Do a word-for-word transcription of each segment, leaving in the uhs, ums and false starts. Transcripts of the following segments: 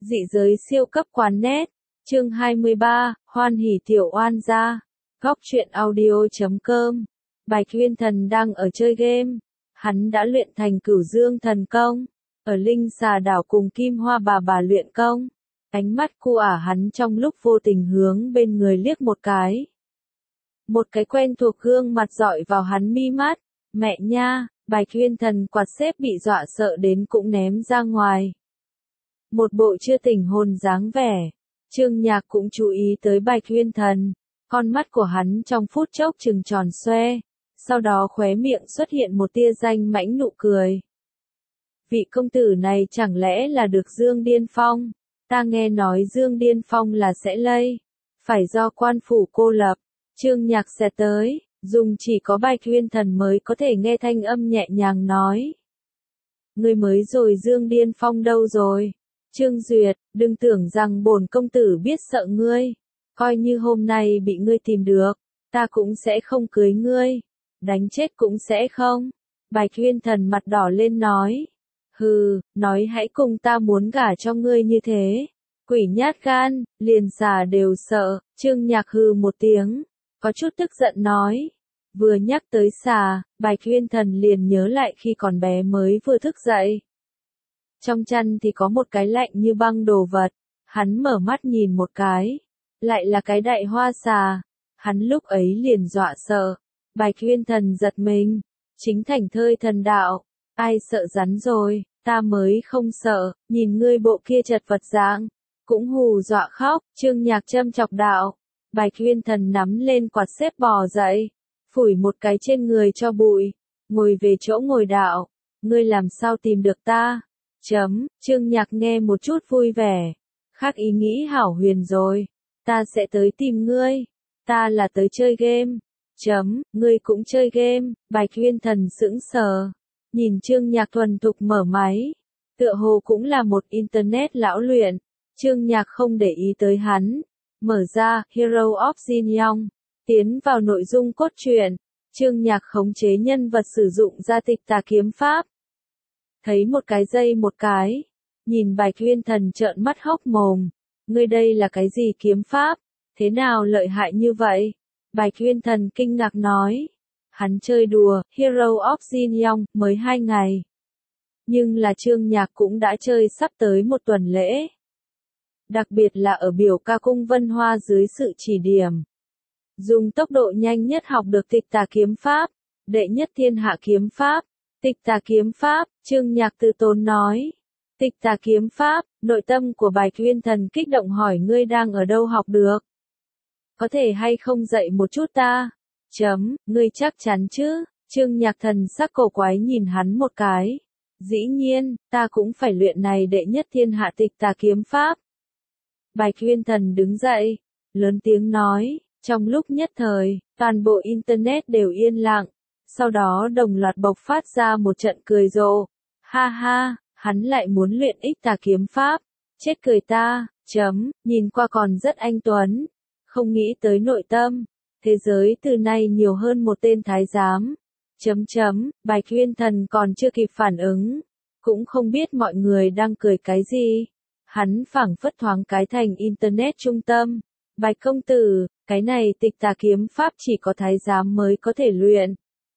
Dị giới siêu cấp quán net, chương hai mươi ba, hoan hỉ tiểu oan gia, góc truyện audio chấm com. Bạch Uyên Thần đang ở chơi game, hắn đã luyện thành Cửu Dương thần công, ở Linh Xà đảo cùng Kim Hoa bà bà luyện công. Ánh mắt cu ả hắn trong lúc vô tình hướng bên người liếc một cái. Một cái quen thuộc gương mặt dọi vào hắn mi mắt, mẹ nha, Bạch Uyên Thần quạt xếp bị dọa sợ đến cũng ném ra ngoài. Một bộ chưa tỉnh hồn dáng vẻ, Trương Nhạc cũng chú ý tới Bạch Uyên Thần, con mắt của hắn trong phút chốc trừng tròn xoe, sau đó khóe miệng xuất hiện một tia danh mãnh nụ cười. Vị công tử này chẳng lẽ là được Dương Điên Phong? Ta nghe nói Dương Điên Phong là sẽ lây, phải do quan phủ cô lập. Trương Nhạc sẽ tới, dùng chỉ có Bạch Uyên Thần mới có thể nghe thanh âm nhẹ nhàng nói. Ngươi mới rồi Dương Điên Phong đâu rồi? Trương Duyệt, đừng tưởng rằng bổn công tử biết sợ ngươi, coi như hôm nay bị ngươi tìm được, ta cũng sẽ không cưới ngươi, đánh chết cũng sẽ không. Bạch Uyên Thần mặt đỏ lên nói, hừ, nói hãy cùng ta muốn gả cho ngươi như thế, quỷ nhát gan, liền xà đều sợ. Trương Nhạc hừ một tiếng, có chút tức giận nói, vừa nhắc tới xà, Bạch Uyên Thần liền nhớ lại khi còn bé mới vừa thức dậy. Trong chăn thì có một cái lạnh như băng đồ vật, hắn mở mắt nhìn một cái, lại là cái đại hoa xà, hắn lúc ấy liền dọa sợ. Bạch Uyên Thần giật mình, chính thành thơi thần đạo, ai sợ rắn rồi, ta mới không sợ, nhìn ngươi bộ kia chật vật dạng, cũng hù dọa khóc. Trương Nhạc châm chọc đạo. Bạch Uyên Thần nắm lên quạt xếp bò dậy, phủi một cái trên người cho bụi, ngồi về chỗ ngồi đạo, ngươi làm sao tìm được ta? Chấm, Trương Nhạc nghe một chút vui vẻ, khác ý nghĩ hảo huyền rồi, ta sẽ tới tìm ngươi, ta là tới chơi game. Chấm, ngươi cũng chơi game. Bạch Uyên Thần sững sờ, nhìn Trương Nhạc thuần thục mở máy, tựa hồ cũng là một internet lão luyện. Trương Nhạc không để ý tới hắn, mở ra Hero of Jin Yong, tiến vào nội dung cốt truyện. Trương Nhạc khống chế nhân vật sử dụng ra tịch tà kiếm pháp. Thấy một cái dây một cái, nhìn Bạch Uyên Thần trợn mắt hốc mồm, ngươi đây là cái gì kiếm pháp, thế nào lợi hại như vậy? Bạch Uyên Thần kinh ngạc nói, hắn chơi đùa Hero of Jin Yong mới hai ngày, nhưng là Trương Nhạc cũng đã chơi sắp tới một tuần lễ. Đặc biệt là ở biểu ca cung Vân Hoa dưới sự chỉ điểm, dùng tốc độ nhanh nhất học được tịch tà kiếm pháp, đệ nhất thiên hạ kiếm pháp. Tịch tà kiếm pháp, Trương Nhạc từ tốn nói. Tịch tà kiếm pháp, nội tâm của Bạch Uyên Thần kích động hỏi ngươi đang ở đâu học được? Có thể hay không dạy một chút ta? Chấm, ngươi chắc chắn chứ? Trương Nhạc thần sắc cổ quái nhìn hắn một cái. Dĩ nhiên, ta cũng phải luyện này đệ nhất thiên hạ tịch tà kiếm pháp. Bạch Uyên Thần đứng dậy, lớn tiếng nói, trong lúc nhất thời, toàn bộ internet đều yên lặng. Sau đó đồng loạt bộc phát ra một trận cười rộ. Ha ha, hắn lại muốn luyện ích tà kiếm pháp. Chết cười ta, chấm, nhìn qua còn rất anh tuấn. Không nghĩ tới nội tâm. Thế giới từ nay nhiều hơn một tên thái giám. Chấm chấm, Bạch Uyên Thần còn chưa kịp phản ứng. Cũng không biết mọi người đang cười cái gì. Hắn phảng phất thoáng cái thành internet trung tâm. Bạch công tử, cái này tịch tà kiếm pháp chỉ có thái giám mới có thể luyện.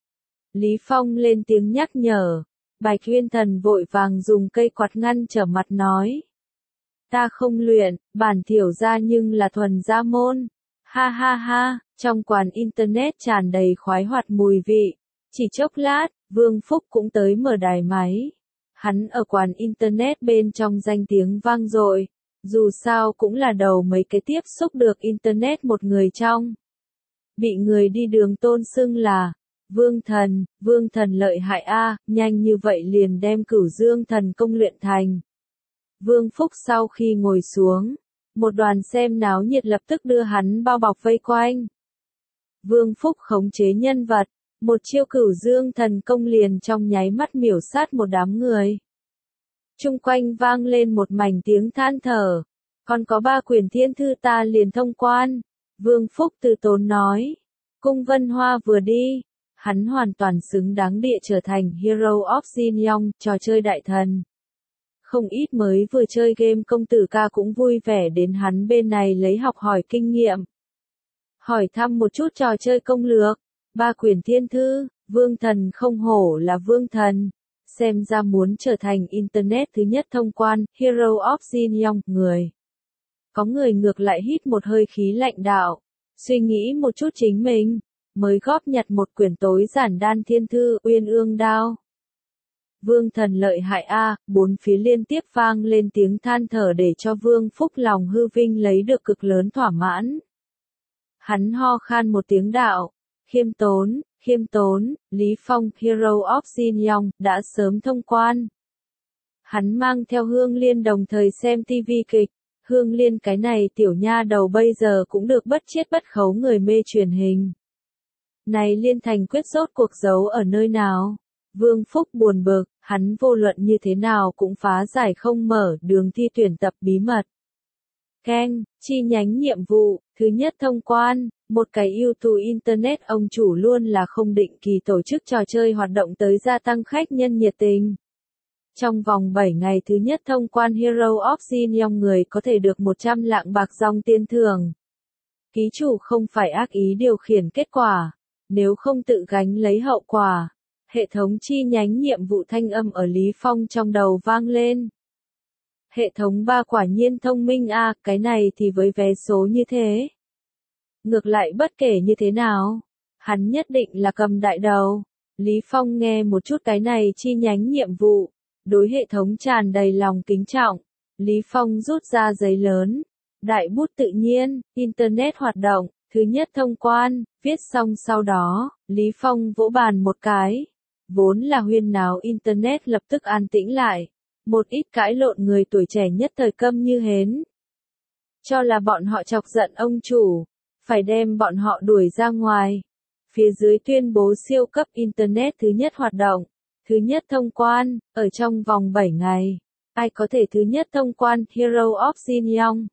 Lý Phong lên tiếng nhắc nhở, Bạch Uyên Thần vội vàng dùng cây quạt ngăn trở mặt nói. Ta không luyện, bản thiểu gia nhưng là thuần gia môn. Ha ha ha, trong quán internet tràn đầy khoái hoạt mùi vị. Chỉ chốc lát, Vương Phúc cũng tới mở đài máy. Hắn ở quán internet bên trong danh tiếng vang dội, dù sao cũng là đầu mấy cái tiếp xúc được internet một người trong. Bị người đi đường tôn xưng là Vương Thần. Vương Thần lợi hại a, nhanh như vậy liền đem Cửu Dương thần công luyện thành. Vương Phúc sau khi ngồi xuống, một đoàn xem náo nhiệt lập tức đưa hắn bao bọc vây quanh. Vương Phúc khống chế nhân vật, một chiêu Cửu Dương thần công liền trong nháy mắt miểu sát một đám người. Chung quanh vang lên một mảnh tiếng than thở, còn có ba quyển thiên thư ta liền thông quan. Vương Phúc từ tốn nói, cung Vân Hoa vừa đi. Hắn hoàn toàn xứng đáng địa trở thành Hero of Jin Yong, trò chơi đại thần. không ít mới vừa chơi game công tử ca cũng vui vẻ đến hắn bên này lấy học hỏi kinh nghiệm. Hỏi thăm một chút trò chơi công lược, ba quyển thiên thư, vương thần không hổ là vương thần. Xem ra muốn trở thành Internet thứ nhất thông quan, Hero of Jin Yong, người. Có người ngược lại hít một hơi khí lạnh đạo, suy nghĩ một chút chính mình, mới góp nhặt một quyển tối giản đan thiên thư, uyên ương đao. Vương thần lợi hại a, bốn phía liên tiếp vang lên tiếng than thở để cho Vương Phúc lòng hư vinh lấy được cực lớn thỏa mãn. Hắn ho khan một tiếng đạo, khiêm tốn, khiêm tốn, Lý Phong, Hero of Jin Yong, đã sớm thông quan. Hắn mang theo Hương Liên đồng thời xem tivi kịch, Hương Liên cái này tiểu nha đầu bây giờ cũng được bất chiết bất khấu người mê truyền hình. Này Liên Thành quyết rốt cuộc giấu ở nơi nào? Vương Phúc buồn bực, hắn vô luận như thế nào cũng phá giải không mở đường thi tuyển tập bí mật. Keng, chi nhánh nhiệm vụ, thứ nhất thông quan, một cái YouTube Internet ông chủ luôn là không định kỳ tổ chức trò chơi hoạt động tới gia tăng khách nhân nhiệt tình. Trong vòng bảy ngày thứ nhất thông quan Hero of Jin Yong người có thể được một trăm lạng bạc dòng tiền thưởng. Ký chủ không phải ác ý điều khiển kết quả, nếu không tự gánh lấy hậu quả. Hệ thống chi nhánh nhiệm vụ thanh âm ở Lý Phong trong đầu vang lên. Hệ thống ba quả nhiên thông minh a, à, cái này thì với vé số như thế. Ngược lại bất kể như thế nào, hắn nhất định là cầm đại đầu. Lý Phong nghe một chút cái này chi nhánh nhiệm vụ, đối hệ thống tràn đầy lòng kính trọng. Lý Phong rút ra giấy lớn, đại bút tự nhiên, Internet hoạt động, thứ nhất thông quan, viết xong sau đó, Lý Phong vỗ bàn một cái. Vốn là huyên náo Internet lập tức an tĩnh lại. Một ít cãi lộn người tuổi trẻ nhất thời câm như hến. Cho là bọn họ chọc giận ông chủ, phải đem bọn họ đuổi ra ngoài. Phía dưới tuyên bố siêu cấp Internet thứ nhất hoạt động, thứ nhất thông quan, ở trong vòng bảy ngày. Ai có thể thứ nhất thông quan Hero of Jin Yong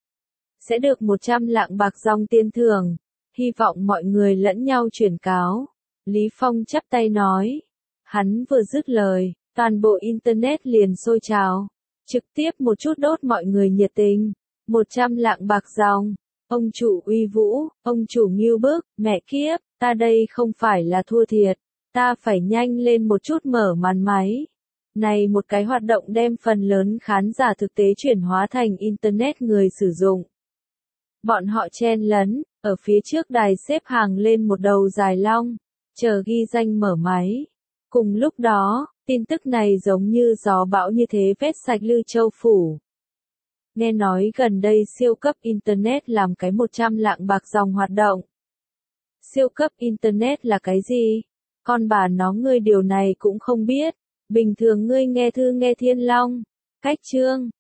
sẽ được một trăm lạng bạc dòng tiền thưởng. Hy vọng mọi người lẫn nhau chuyển cáo. Lý Phong chắp tay nói. Hắn vừa dứt lời, toàn bộ Internet liền sôi trào. Trực tiếp một chút đốt mọi người nhiệt tình. một trăm lạng bạc dòng. Ông chủ uy vũ, ông chủ nghiêu bức, mẹ kiếp, ta đây không phải là thua thiệt. Ta phải nhanh lên một chút mở màn máy. Này một cái hoạt động đem phần lớn khán giả thực tế chuyển hóa thành Internet người sử dụng. Bọn họ chen lấn, ở phía trước đài xếp hàng lên một đầu dài long, chờ ghi danh mở máy. Cùng lúc đó, tin tức này giống như gió bão như thế vét sạch Lư Châu phủ. Nghe nói gần đây siêu cấp Internet làm cái một trăm lạng bạc dòng hoạt động. Siêu cấp Internet là cái gì? Con bà nó ngươi điều này cũng không biết. Bình thường ngươi nghe thư nghe Thiên Long. Cách chương.